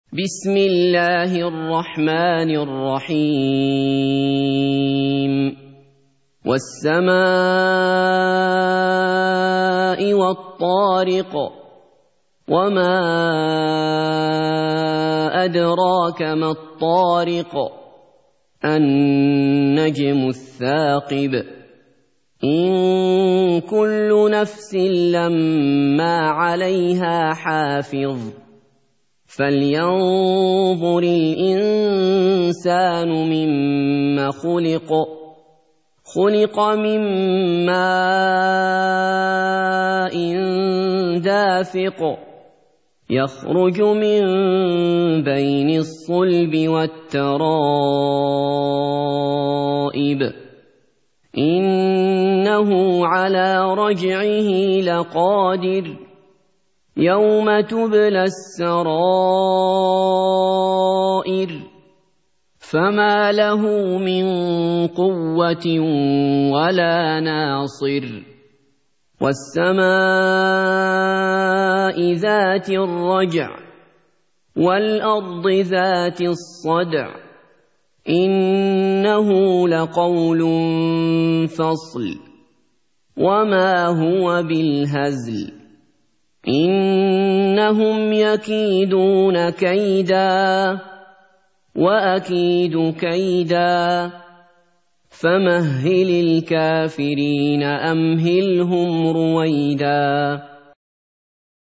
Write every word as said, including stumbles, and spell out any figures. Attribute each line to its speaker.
Speaker 1: بسم الله الرحمن الرحيم والسماء والطارق وما أدراك ما الطارق النجم الثاقب إن كل نفس لما عليها حافظ فلينظر الإنسان مما خلق خلق من ماء دافق يخرج من بين الصلب والترائب إنه على رجعه لقادر يوم تبلى السرائر فما له من قوة ولا ناصر والسماء ذات الرجع والأرض ذات الصدع إنه لقول فصل وما هو بالهزل إنهم يكيدون كيدا وأكيد كيدا فمهل الكافرين أمهلهم رويدا.